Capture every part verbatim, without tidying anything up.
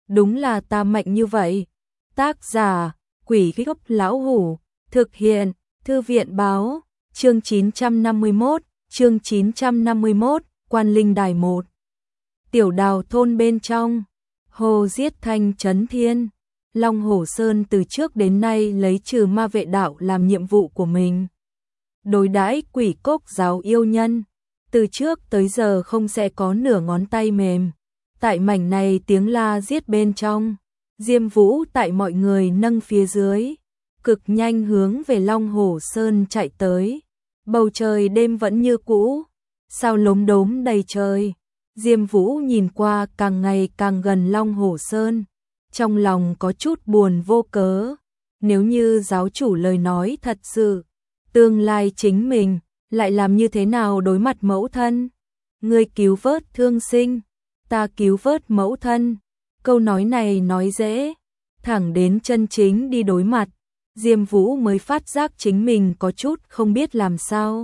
đúng là ta mạnh như vậy. Tác giả, Quỷ Gốc Lão Hủ, thực hiện, Thư viện báo, chương chín trăm năm mươi mốt, chương chín trăm năm mươi mốt, Quan Linh Đài một. Tiểu Đào thôn bên trong, hồ giết thanh trấn thiên. Long Hổ Sơn từ trước đến nay lấy trừ ma vệ đạo làm nhiệm vụ của mình. Đối đãi quỷ cốc giáo yêu nhân, từ trước tới giờ không sẽ có nửa ngón tay mềm. Tại mảnh này tiếng la giết bên trong, Diêm Vũ tại mọi người nâng phía dưới, cực nhanh hướng về Long Hổ Sơn chạy tới. Bầu trời đêm vẫn như cũ, sao lốm đốm đầy trời. Diêm Vũ nhìn qua càng ngày càng gần Long Hổ Sơn, trong lòng có chút buồn vô cớ. Nếu như giáo chủ lời nói thật sự, tương lai chính mình lại làm như thế nào đối mặt mẫu thân? Ngươi cứu vớt thương sinh, ta cứu vớt mẫu thân. Câu nói này nói dễ, thẳng đến chân chính đi đối mặt, Diêm Vũ mới phát giác chính mình có chút không biết làm sao.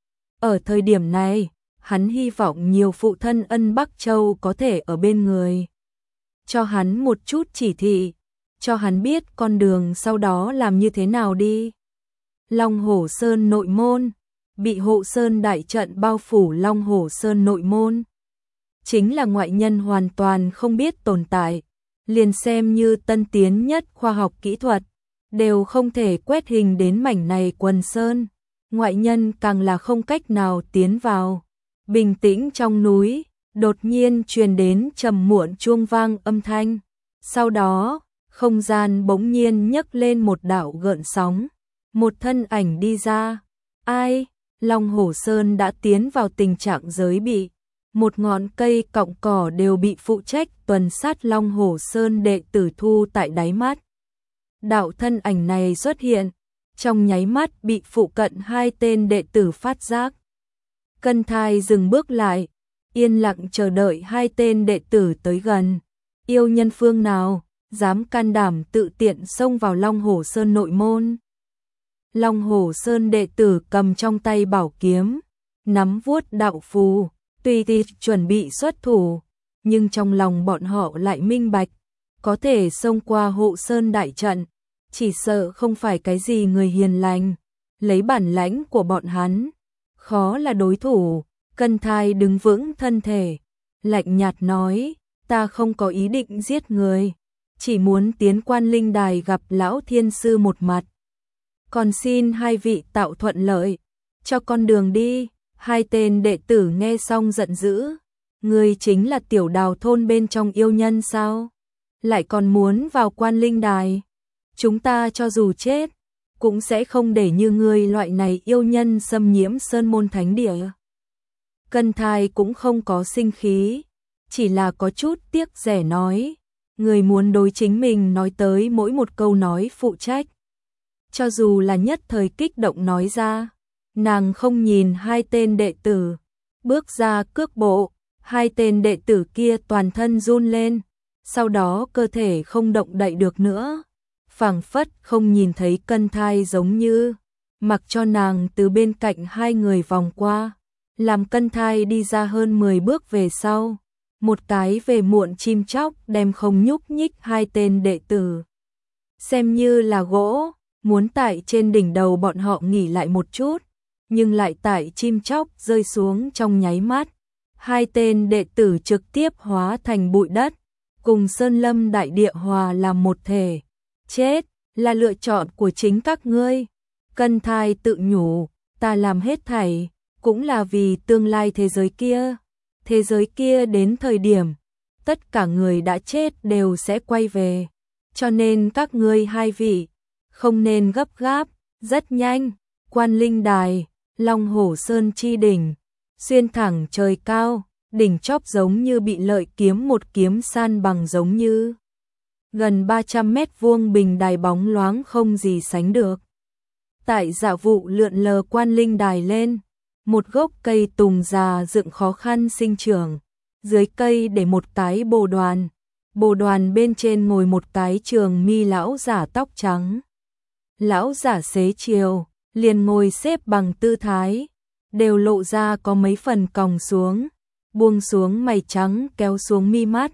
Ở thời điểm này, hắn hy vọng nhiều phụ thân ân Bắc Châu có thể ở bên người, cho hắn một chút chỉ thị, cho hắn biết con đường sau đó làm như thế nào đi. Long Hổ Sơn nội môn, bị hộ sơn đại trận bao phủ. Long Hổ Sơn nội môn chính là ngoại nhân hoàn toàn không biết tồn tại, liền xem như tân tiến nhất khoa học kỹ thuật đều không thể quét hình đến mảnh này quần sơn, ngoại nhân càng là không cách nào tiến vào. Bình tĩnh trong núi, đột nhiên truyền đến trầm muộn chuông vang âm thanh, sau đó, không gian bỗng nhiên nhấc lên một đạo gợn sóng, một thân ảnh đi ra. Ai? Long Hổ Sơn đã tiến vào tình trạng giới bị, một ngọn cây cọng cỏ đều bị phụ trách tuần sát Long Hổ Sơn đệ tử thu tại đáy mắt. Đạo thân ảnh này xuất hiện, trong nháy mắt bị phụ cận hai tên đệ tử phát giác. Cân Thai dừng bước lại, yên lặng chờ đợi hai tên đệ tử tới gần. Yêu nhân phương nào dám can đảm tự tiện xông vào Long Hổ Sơn nội môn? Long Hổ Sơn đệ tử cầm trong tay bảo kiếm, nắm vuốt đạo phù, tùy tiện chuẩn bị xuất thủ, nhưng trong lòng bọn họ lại minh bạch, có thể xông qua hộ sơn đại trận, chỉ sợ không phải cái gì người hiền lành, lấy bản lãnh của bọn hắn, khó là đối thủ. Cân Thai đứng vững thân thể, lạnh nhạt nói, ta không có ý định giết người, chỉ muốn tiến Quan Linh Đài gặp lão thiên sư một mặt. Còn xin hai vị tạo thuận lợi, cho con đường đi. Hai tên đệ tử nghe xong giận dữ, ngươi chính là Tiểu Đào thôn bên trong yêu nhân sao? Lại còn muốn vào Quan Linh Đài? Chúng ta cho dù chết, cũng sẽ không để như ngươi loại này yêu nhân xâm nhiễm sơn môn thánh địa. Cân Thai cũng không có sinh khí, chỉ là có chút tiếc rẻ nói, người muốn đối chính mình nói tới mỗi một câu nói phụ trách. Cho dù là nhất thời kích động nói ra, nàng không nhìn hai tên đệ tử, bước ra cước bộ, hai tên đệ tử kia toàn thân run lên, sau đó cơ thể không động đậy được nữa, phảng phất không nhìn thấy Cân Thai giống như, mặc cho nàng từ bên cạnh hai người vòng qua, làm Cân Thai đi ra hơn mười bước về sau, một cái về muộn chim chóc đem không nhúc nhích hai tên đệ tử, xem như là gỗ, muốn tại trên đỉnh đầu bọn họ nghỉ lại một chút, nhưng lại tại chim chóc rơi xuống trong nháy mắt, hai tên đệ tử trực tiếp hóa thành bụi đất, cùng sơn lâm đại địa hòa làm một thể. Chết là lựa chọn của chính các ngươi. Cân Thai tự nhủ, ta làm hết thảy cũng là vì tương lai thế giới kia. Thế giới kia đến thời điểm tất cả người đã chết đều sẽ quay về, cho nên các ngươi hai vị không nên gấp gáp. Rất nhanh, Quan Linh Đài, Long Hổ Sơn chi đỉnh, xuyên thẳng trời cao, đỉnh chóp giống như bị lợi kiếm một kiếm san bằng, giống như gần ba trăm mét vuông bình đài bóng loáng không gì sánh được. Tại dạ vụ lượn lờ Quan Linh Đài lên, một gốc cây tùng già dựng khó khăn sinh trưởng, dưới cây để một cái bồ đoàn, bồ đoàn bên trên ngồi một cái trường mi lão giả tóc trắng. Lão giả xế chiều, liền ngồi xếp bằng tư thái, đều lộ ra có mấy phần còng xuống, buông xuống mày trắng kéo xuống mi mắt,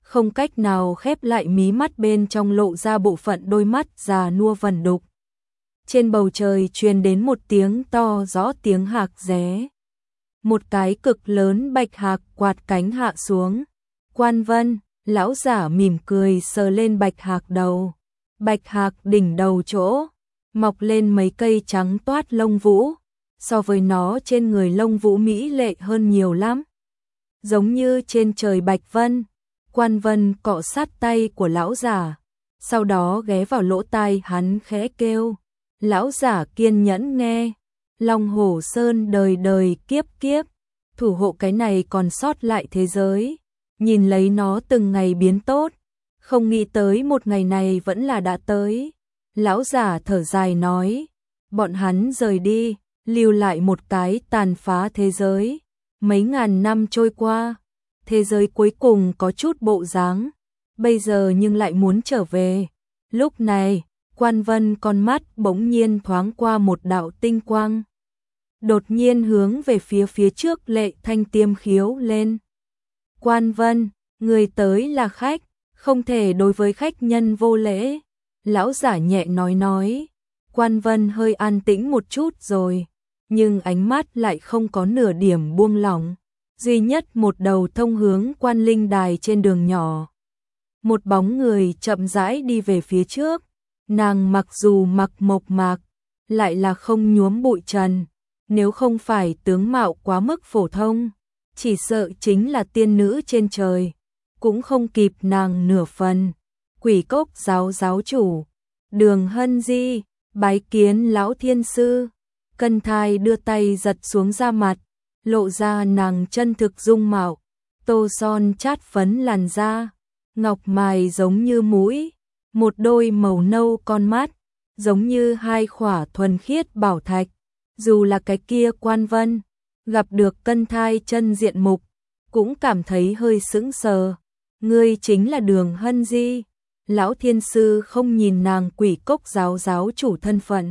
không cách nào khép lại mí mắt, bên trong lộ ra bộ phận đôi mắt già nua vẩn đục. Trên bầu trời truyền đến một tiếng to rõ, tiếng hạc ré. Một cái cực lớn bạch hạc quạt cánh hạ xuống. Quan Vân, lão giả mỉm cười sờ lên bạch hạc đầu. Bạch hạc đỉnh đầu chỗ mọc lên mấy cây trắng toát lông vũ, so với nó trên người lông vũ mỹ lệ hơn nhiều lắm. Giống như trên trời bạch vân. Quan Vân cọ sát tay của lão giả, sau đó ghé vào lỗ tai hắn khẽ kêu. Lão giả kiên nhẫn nghe. Long Hổ Sơn đời đời kiếp kiếp, thủ hộ cái này còn sót lại thế giới, nhìn lấy nó từng ngày biến tốt, không nghĩ tới một ngày này vẫn là đã tới. Lão giả thở dài nói, bọn hắn rời đi, lưu lại một cái tàn phá thế giới. Mấy ngàn năm trôi qua, thế giới cuối cùng có chút bộ dáng, bây giờ nhưng lại muốn trở về. Lúc này, Quan Vân con mắt bỗng nhiên thoáng qua một đạo tinh quang, đột nhiên hướng về phía phía trước. Lệ Thanh tiêm khiếu lên. Quan Vân, người tới là khách, không thể đối với khách nhân vô lễ. Lão giả nhẹ nói nói. Quan Vân hơi an tĩnh một chút rồi, nhưng ánh mắt lại không có nửa điểm buông lỏng. Duy nhất một đầu thông hướng Quan Linh Đài trên đường nhỏ. Một bóng người chậm rãi đi về phía trước. Nàng mặc dù mặc mộc mạc, lại là không nhuốm bụi trần. Nếu không phải tướng mạo quá mức phổ thông, chỉ sợ chính là tiên nữ trên trời, cũng không kịp nàng nửa phần. Quỷ Cốc giáo giáo chủ, Đường Hân Di, bái kiến lão thiên sư. Cân Thai đưa tay giật xuống da mặt, lộ ra nàng chân thực dung mạo, tô son chát phấn làn da, ngọc mài giống như mũi, một đôi màu nâu con mắt, giống như hai khỏa thuần khiết bảo thạch. Dù là cái kia Quan Vân, gặp được Cân Thai chân diện mục, cũng cảm thấy hơi sững sờ. Ngươi chính là Đường Hân Di. Lão thiên sư không nhìn nàng Quỷ Cốc giáo giáo chủ thân phận.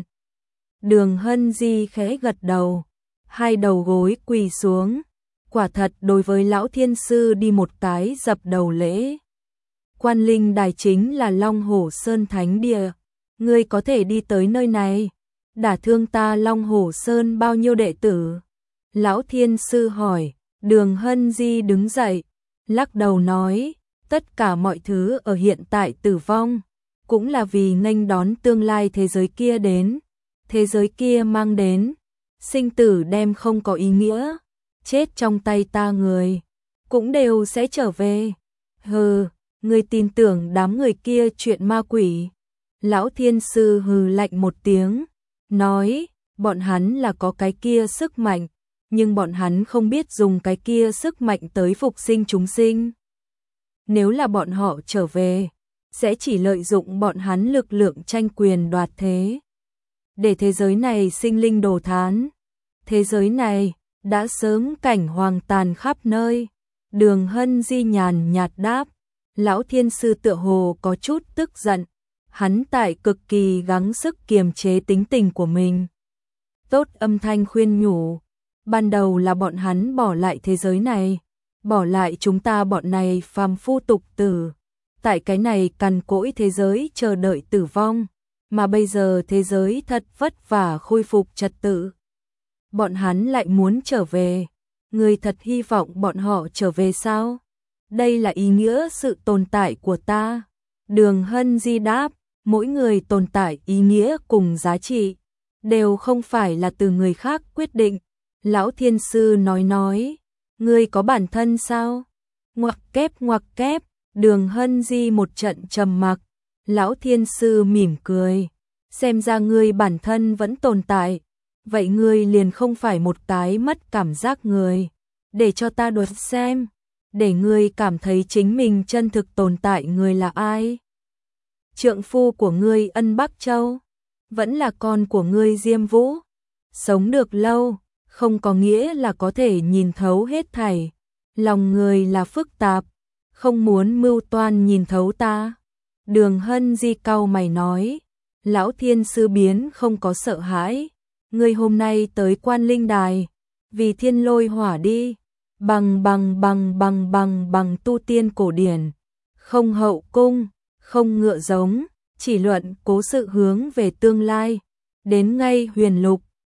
Đường Hân Di khẽ gật đầu, hai đầu gối quỳ xuống, quả thật đối với lão thiên sư đi một cái dập đầu lễ. Quan Linh Đài chính là Long Hổ Sơn thánh địa, ngươi có thể đi tới nơi này, đả thương ta Long Hổ Sơn bao nhiêu đệ tử? Lão thiên sư hỏi. Đường Hân Di đứng dậy, lắc đầu nói, tất cả mọi thứ ở hiện tại tử vong, cũng là vì nghênh đón tương lai thế giới kia đến. Thế giới kia mang đến sinh tử đem không có ý nghĩa, chết trong tay ta người cũng đều sẽ trở về. Hừ, ngươi tin tưởng đám người kia chuyện ma quỷ? Lão thiên sư hừ lạnh một tiếng, nói, bọn hắn là có cái kia sức mạnh, nhưng bọn hắn không biết dùng cái kia sức mạnh tới phục sinh chúng sinh. Nếu là bọn họ trở về, sẽ chỉ lợi dụng bọn hắn lực lượng tranh quyền đoạt thế, để thế giới này sinh linh đồ thán. Thế giới này đã sớm cảnh hoàng tàn khắp nơi. Đường Hân Di nhàn nhạt đáp. Lão thiên sư tựa hồ có chút tức giận, hắn tại cực kỳ gắng sức kiềm chế tính tình của mình. Tốt âm thanh khuyên nhủ, ban đầu là bọn hắn bỏ lại thế giới này, bỏ lại chúng ta bọn này phàm phu tục tử, tại cái này cằn cỗi thế giới chờ đợi tử vong, mà bây giờ thế giới thật vất vả khôi phục trật tự. Bọn hắn lại muốn trở về, người thật hy vọng bọn họ trở về sao? Đây là ý nghĩa sự tồn tại của ta. Đường Hân Di đáp, mỗi người tồn tại ý nghĩa cùng giá trị, đều không phải là từ người khác quyết định. Lão thiên sư nói nói, ngươi có bản thân sao? Ngoặc kép ngoặc kép, Đường Hân Di một trận trầm mặc. Lão thiên sư mỉm cười, xem ra ngươi bản thân vẫn tồn tại, vậy ngươi liền không phải một cái mất cảm giác người. Để cho ta đoán xem, để ngươi cảm thấy chính mình chân thực tồn tại người là ai? Trượng phu của ngươi Ân Bắc Châu, vẫn là con của ngươi Diêm Vũ. Sống được lâu, không có nghĩa là có thể nhìn thấu hết thảy. Lòng người là phức tạp, không muốn mưu toan nhìn thấu ta. Đường Hân Di cau mày nói, lão thiên sư biến không có sợ hãi. Ngươi hôm nay tới Quan Linh Đài, vì thiên lôi hỏa đi, bằng bằng bằng bằng bằng bằng tu tiên cổ điển, không hậu cung, không ngựa giống, chỉ luận cố sự hướng về tương lai. Đến ngay huyền lục,